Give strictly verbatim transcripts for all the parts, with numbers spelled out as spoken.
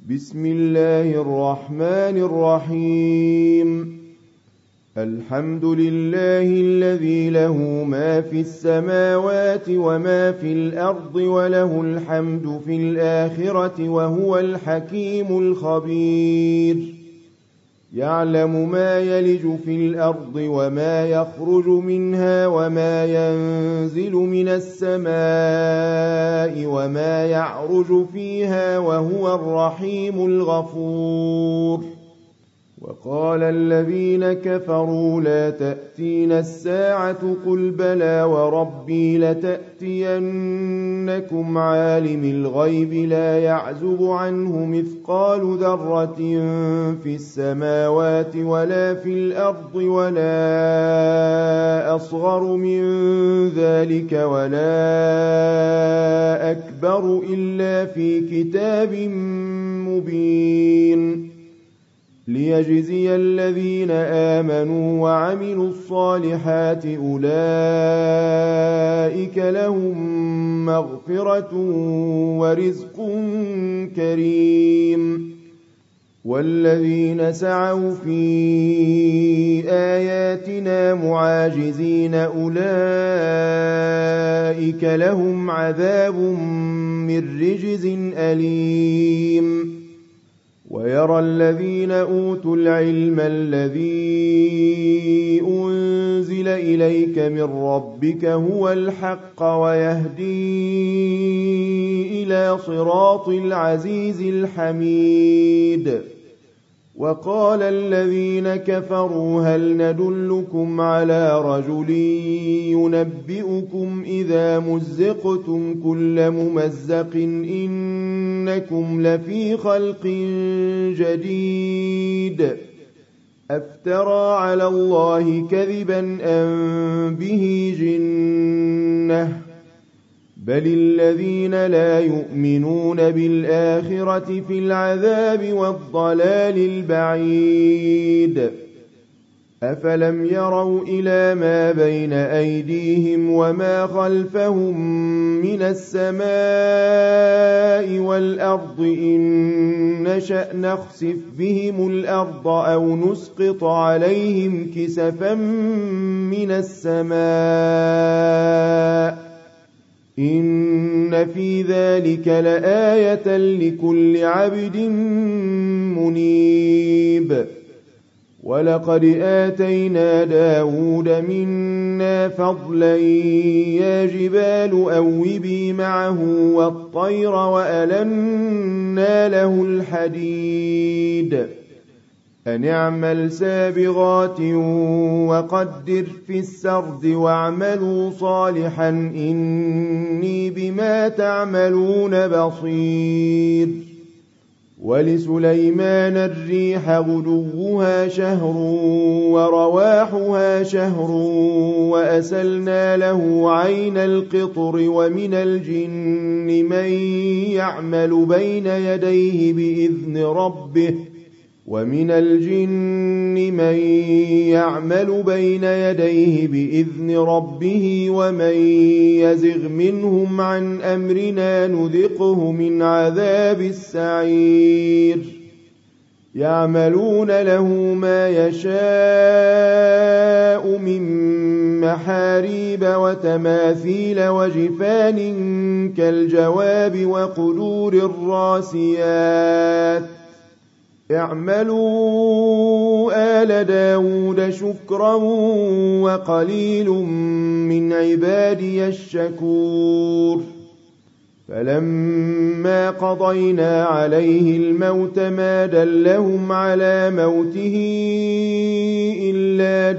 بسم الله الرحمن الرحيم. الحمد لله الذي له ما في السماوات وما في الأرض وله الحمد في الآخرة وهو الحكيم الخبير. يعلم ما يلج في الأرض وما يخرج منها وما ينزل من السماء وما يعرج فيها وهو الرحيم الغفور. وقال الذين كفروا لا تأتينا الساعة قل بلى وربي لتأتينكم عالم الغيب لا يعزب عنه مثقال ذرة في السماوات ولا في الأرض ولا أصغر من ذلك ولا أكبر إلا في كتاب مبين ليجزي الذين آمنوا وعملوا الصالحات أولئك لهم مغفرة ورزق كريم. والذين سعوا في آياتنا معاجزين أولئك لهم عذاب من رجز أليم. ويرى الذين أوتوا العلم الذي أنزل إليك من ربك هو الحق ويهدي إلى صراط العزيز الحميد. وقال الذين كفروا هل ندلكم على رجل ينبئكم إذا مزقتم كل ممزق إنكم لفي خلق جديد أفترى على الله كذبا أم به جنة بل الذين لا يؤمنون بالآخرة في العذاب والضلال البعيد. أفلم يروا إلى ما بين أيديهم وما خلفهم من السماء والأرض إن نشأ نخسف بهم الأرض أو نسقط عليهم كسفا من السماء إن في ذلك لآية لكل عبد منيب. ولقد آتينا داود منا فضلا يا جبال أوبي معه والطير وألنا له الحديد أن اعمل سابغات وقدر في السرد واعملوا صالحا إني بما تعملون بصير. ولسليمان الريح غدوها شهر ورواحها شهر وأسلنا له عين القطر ومن الجن من يعمل بين يديه بإذن ربه ومن الجن من يعمل بين يديه بإذن ربه ومن يزغ منهم عن أمرنا نذقه من عذاب السعير. يعملون له ما يشاء من محاريب وتماثيل وجفان كالجواب وقدور الراسيات. اعملوا آل داود شكرا وقليل من عبادي الشكور. فلما قضينا عليه الموت ما دلهم على موته إلا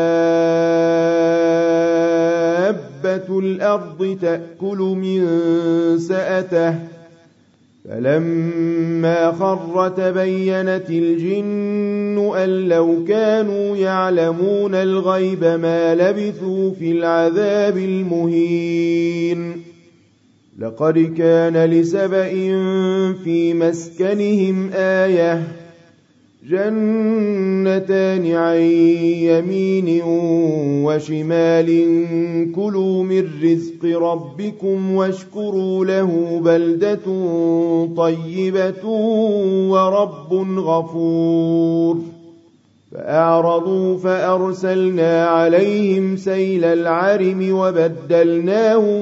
دابة الأرض تأكل من سأته فلما خر تبينت الجن أن لو كانوا يعلمون الغيب ما لبثوا في العذاب المهين. لقد كان لسبإ في مسكنهم آية جنتان عن يمين وشمال كلوا من رزق ربكم واشكروا له بلدة طيبة ورب غفور فأعرضوا فأرسلنا عليهم سيل العرم وبدلناهم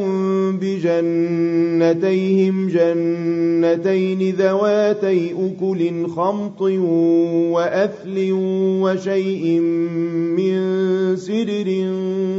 بجنتيهم جنتين ذواتي أكل خمط وأثل وشيء من سدر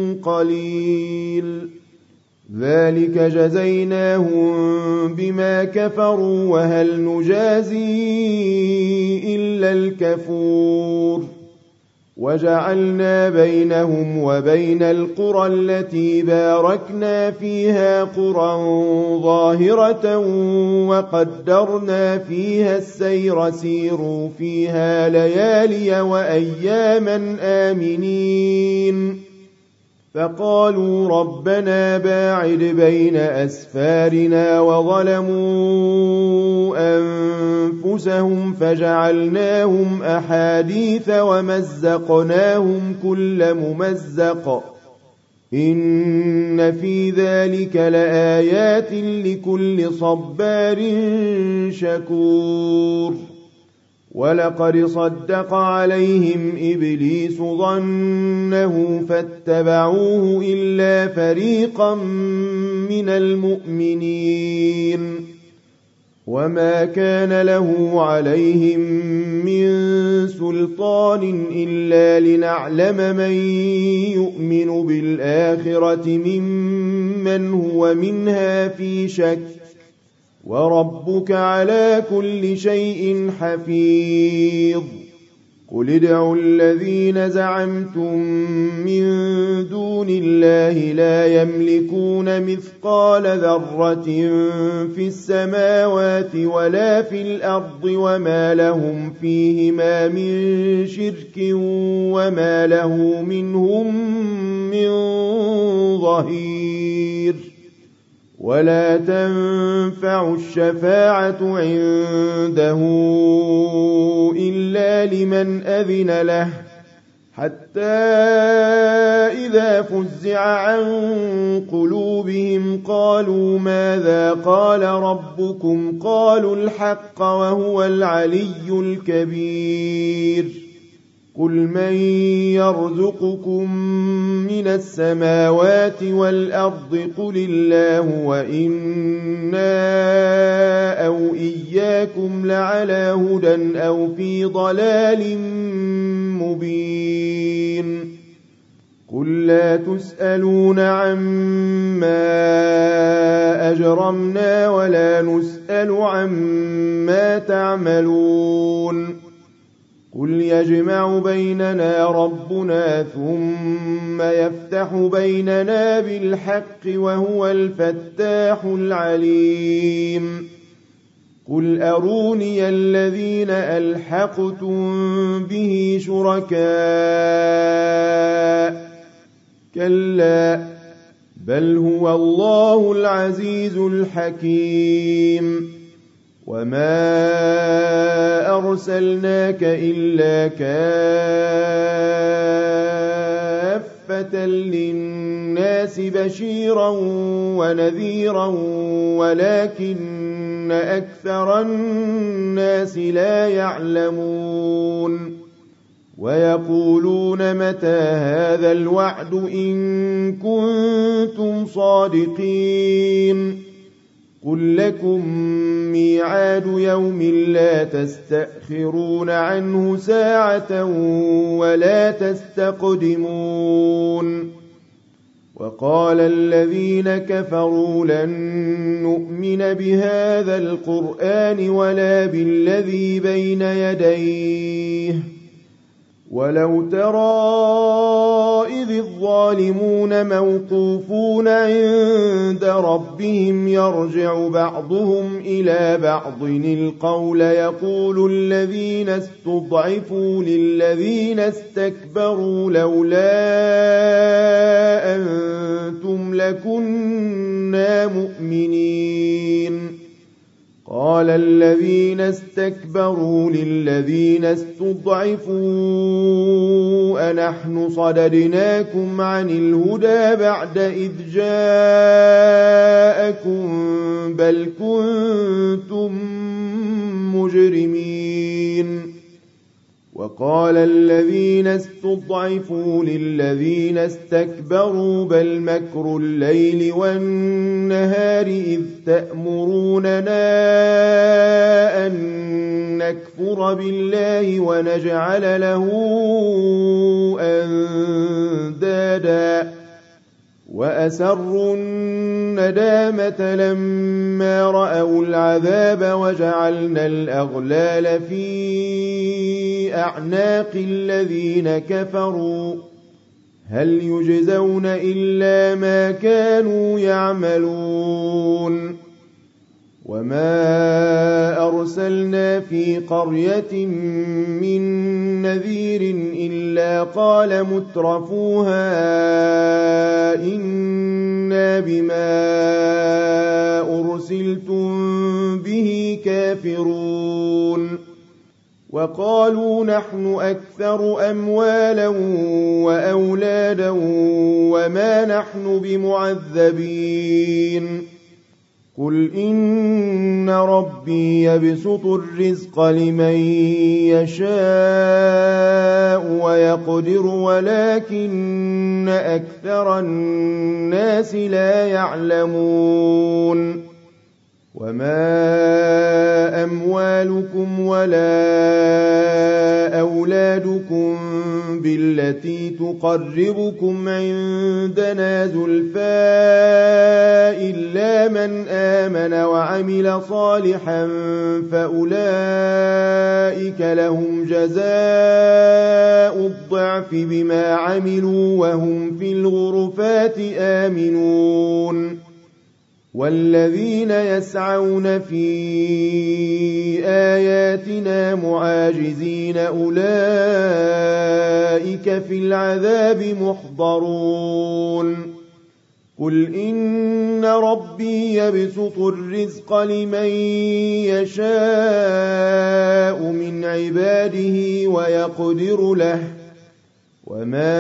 قليل ذلك جزيناهم بما كفروا وهل نجازي إلا الكفور وجعلنا بينهم وبين القرى التي باركنا فيها قرى ظاهرة وقدرنا فيها السير سيروا فيها ليالي وأياما آمنين فقالوا ربنا باعد بين أسفارنا وظلموا أنفسهم فجعلناهم أحاديث ومزقناهم كل ممزق إن في ذلك لآيات لكل صبار شكور ولقد صدق عليهم إبليس ظنه فاتبعوه إلا فريقا من المؤمنين وما كان له عليهم من سلطان إلا لنعلم من يؤمن بالآخرة ممن هو منها في شك وربك على كل شيء حفيظ قل ادعوا الذين زعمتم من دون الله لا يملكون مثقال ذرة في السماوات ولا في الأرض وما لهم فيهما من شرك وما له منهم من ظهير ولا تنفع الشفاعة عنده إلا لمن أذن له حتى إذا فزع عن قلوبهم قالوا ماذا قال ربكم قالوا الحق وهو العلي الكبير قل من يرزقكم من السماوات والأرض قل الله وإنا أو إياكم لعلى هدى أو في ضلال مبين قل لا تسألون عما أجرمنا ولا نسأل عما تعملون قل يجمع بيننا ربنا ثم يفتح بيننا بالحق وهو الفتاح العليم قل أروني الذين ألحقتم به شركاء كلا بل هو الله العزيز الحكيم وما أرسلناك إلا كافة للناس بشيرا ونذيرا ولكن أكثر الناس لا يعلمون ويقولون متى هذا الوعد إن كنتم صادقين قل لكم ميعاد يوم لا تستأخرون عنه ساعة ولا تستقدمون وقال الذين كفروا لن نؤمن بهذا القرآن ولا بالذي بين يديه ولو ترى إذ الظالمون موقوفون عند ربهم يرجع بعضهم إلى بعض القول يقول الذين استضعفوا للذين استكبروا لولا أنتم لكنا مؤمنين قال الذين استكبروا للذين استضعفوا أنحن صددناكم عن الهدى بعد إذ جاءكم بل كنتم مجرمين وقال الذين استضعفوا للذين استكبروا بل مكر الليل والنهار إذ تأمروننا أن نكفر بالله ونجعل له أندادا وأسروا الندامة لما رأوا العذاب وجعلنا الأغلال في أعناق الذين كفروا هل يجزون إلا ما كانوا يعملون وما أرسلنا في قرية من نذير إلا قال مترفوها إنا بما أرسلتم به كافرون وقالوا نحن أكثر أموالا وأولادا وما نحن بمعذبين قل إن ربي يبسط الرزق لمن يشاء ويقدر ولكن أكثر الناس لا يعلمون وما أموالكم ولا أولادكم بالتي تقربكم عندنا زلفى إلا من آمن وعمل صالحا فأولئك لهم جزاء الضعف بما عملوا وهم في الغرفات آمنون والذين يسعون في آياتنا معاجزين أولئك في العذاب محضرون قل إن ربي يبسط الرزق لمن يشاء من عباده ويقدر له وما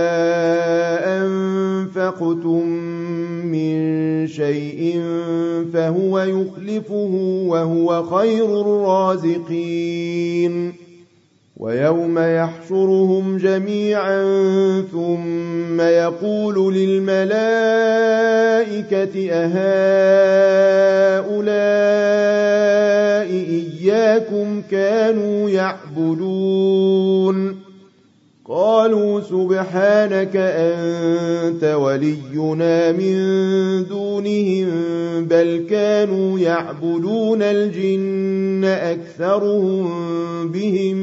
أنفقتم من شيء فهو يخلفه وهو خير الرازقين ويوم يحشرهم جميعا ثم يقول للملائكة أهؤلاء إياكم كانوا يعبدون قالوا سبحانك أنت ولينا من دونهم بل كانوا يعبدون الجن أكثرهم بهم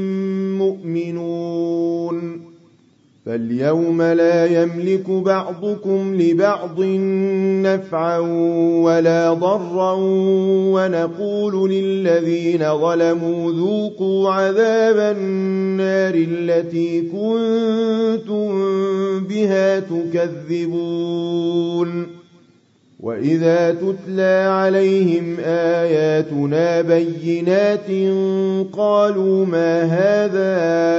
مؤمنون فاليوم لا يملك بعضكم لبعض نفعا ولا ضرا ونقول للذين ظلموا ذوقوا عذاب النار التي كنتم بها تكذبون وإذا تتلى عليهم آياتنا بينات قالوا ما هذا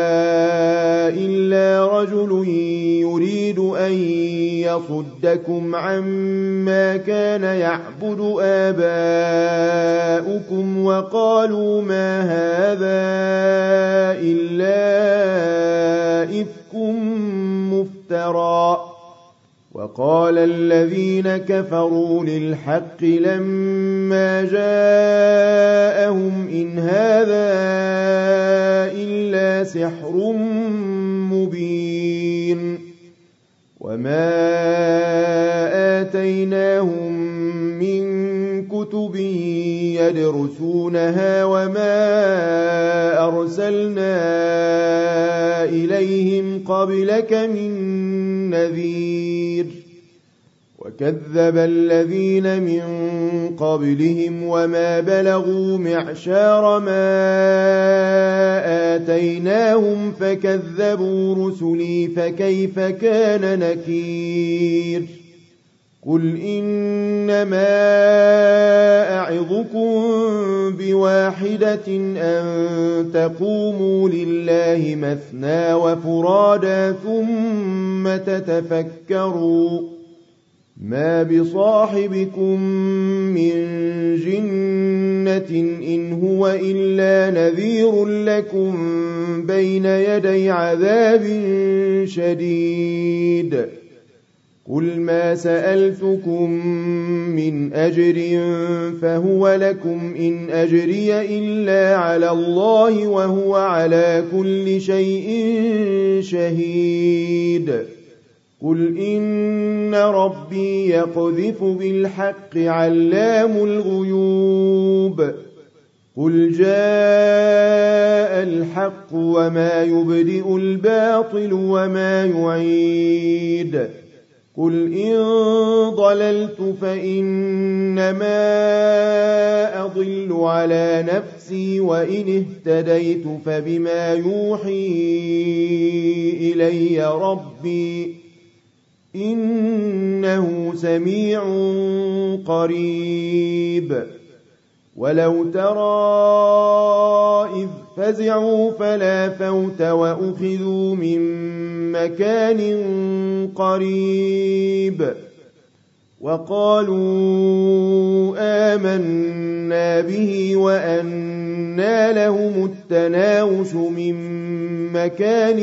إلا رجل يريد أن يصدكم عما كان يعبد آباؤكم وقالوا ما هذا إلا إفك مفترى وقال الذين كفروا للحق لما جاءهم إن هذا إلا سحر مبين وما آتيناهم من كتب يدرسونها وما أرسلنا إليهم قبلك من نذير وكذب الذين من قبلهم وما بلغوا معشار ما آتيناهم فكذبوا رسلي فكيف كان نكير قل إنما أعظكم بواحدة أن تقوموا لله مثنى وفرادا ثم تتفكروا ما بصاحبكم من جنة إن هو إلا نذير لكم بين يدي عذاب شديد قل ما سألتكم من أجر فهو لكم إن أجري إلا على الله وهو على كل شيء شهيد قل إن ربي يقذف بالحق علام الغيوب قل جاء الحق وما يبدئ الباطل وما يعيد قل إن ضللت فإنما أضل على نفسي وإن اهتديت فبما يوحي إلي ربي إنه سميع قريب ولو ترى إذ فزعوا فلا فوت وأخذوا من مكان قريب وقالوا آمنا به وأنى لهم التناوش من مكان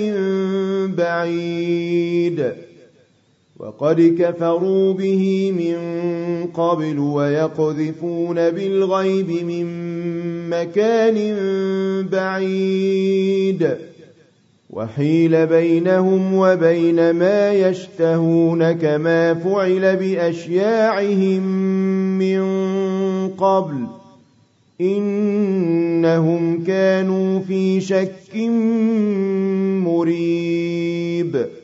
بعيد وقد كفروا به من قبل ويقذفون بالغيب من مكان بعيد وحيل بينهم وبين ما يشتهون كما فعل بأشياعهم من قبل إنهم كانوا في شك مريب